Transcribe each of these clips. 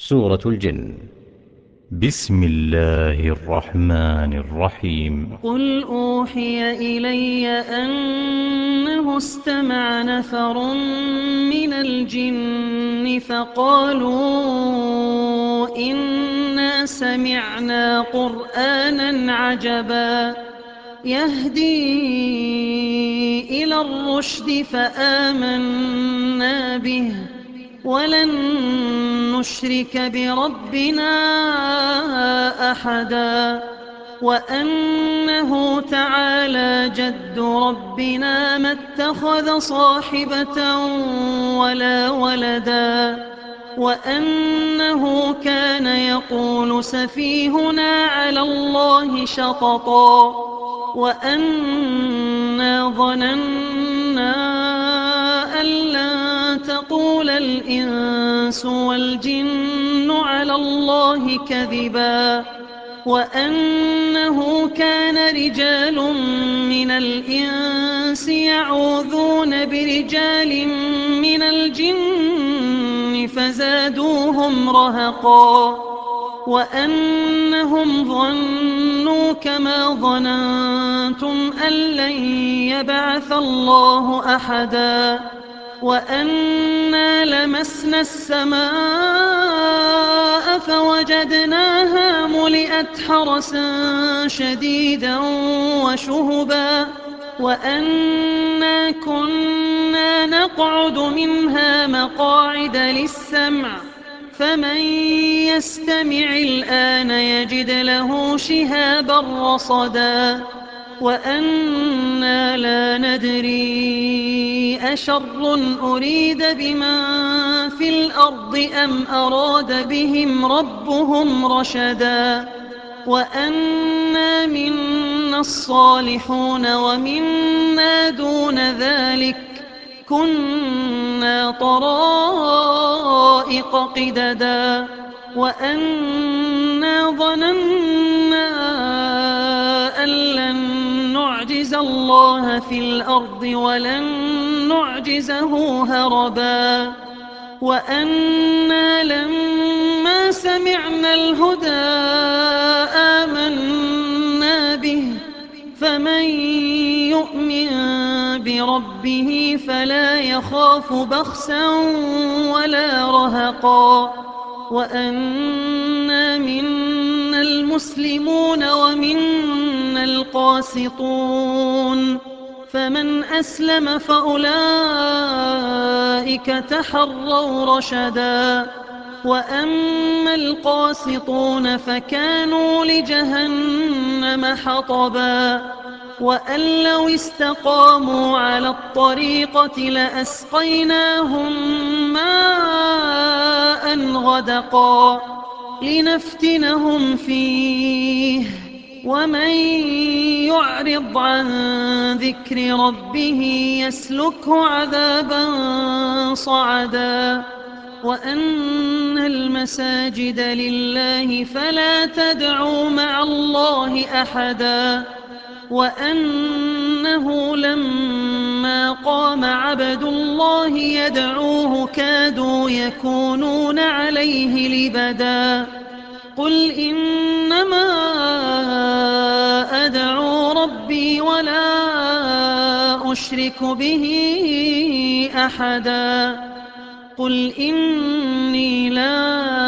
سورة الجن. بسم الله الرحمن الرحيم. قل أوحي إلي أنه استمع نفر من الجن فقالوا إنا سمعنا قرآنا عجبا يهدي إلى الرشد فآمنا به ولن نشرك بربنا أحدا وأنه تعالى جد ربنا ما اتخذ صاحبة ولا ولدا وأنه كان يقول سفيهنا على الله شططا وأنا ظننا أن لن تقول الإنس والجن على الله كذبا وأنه كان رجال من الإنس يعوذون برجال من الجن فزادوهم رهقا وأنهم ظنوا كما ظننتم أن لن يبعث الله أحدا وأنا لمسنا السماء فوجدناها ملئت حرسا شديدا وشهبا وأنا كنا نقعد منها مقاعد للسمع فمن يستمع الآن يجد له شهابا رصدا وأنا لا ندري أشر أريد بمن في الأرض أم أراد بهم ربهم رشدا وأنا منا الصالحون ومنا دون ذلك كنا طرائق قددا وأنا ظننا أن لن نعجز الله في الأرض ولن نعجزه هربا وأنا لما سمعنا الهدى آمنا به فمن يؤمن بربه فلا يخاف بخسا ولا رهقا وأنا منا المسلمون ومنا القاسطون فمن أسلم فأولئك تحروا رشدا وأما القاسطون فكانوا لجهنم حطبا وأن لو استقاموا على الطريقة لأسقيناهم ماء غدقا لنفتنهم فيه ومن يعرض عن ذكر ربه يسلكه عذابا صعدا وأن المساجد لله فلا تدعوا مع الله أحدا وأنه لما قام عبد الله يدعوه كادوا يكونون عليه لبدا قل إنما أدعو ربي ولا أشرك به أحدا قل إني لا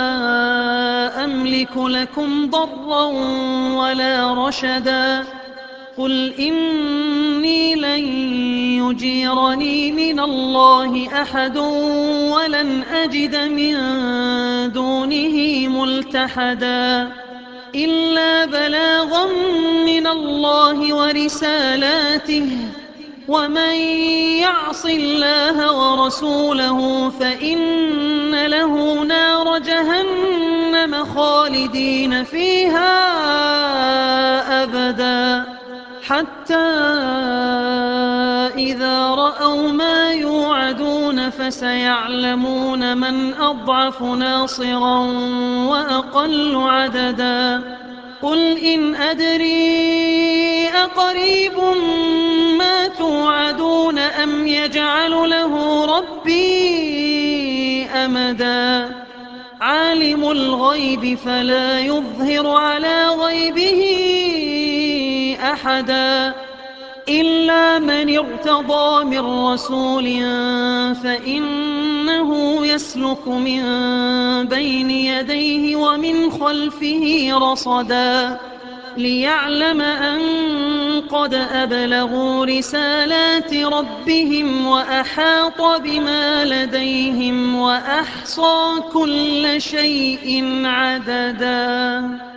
أملك لكم ضرا ولا رشدا قل إني لن يجيرني من الله أحد ولن أجد من دونه ملتحدا إلا بلاغا من الله ورسالاته ومن يعص الله ورسوله فإن له نار جهنم خالدين فيها أبدا حتى إذا رأوا ما يوعدون فسيعلمون من أضعف ناصرا وأقل عددا قل إن أدري أقريب ما توعدون أم يجعل له ربي أمدا عالم الغيب فلا يظهر على غيبه أحدا إلا من ارتضى من رسول فإنه يسلك من بين يديه ومن خلفه رصدا ليعلم أن قد أبلغوا رسالات ربهم وأحاط بما لديهم وأحصى كل شيء عددا.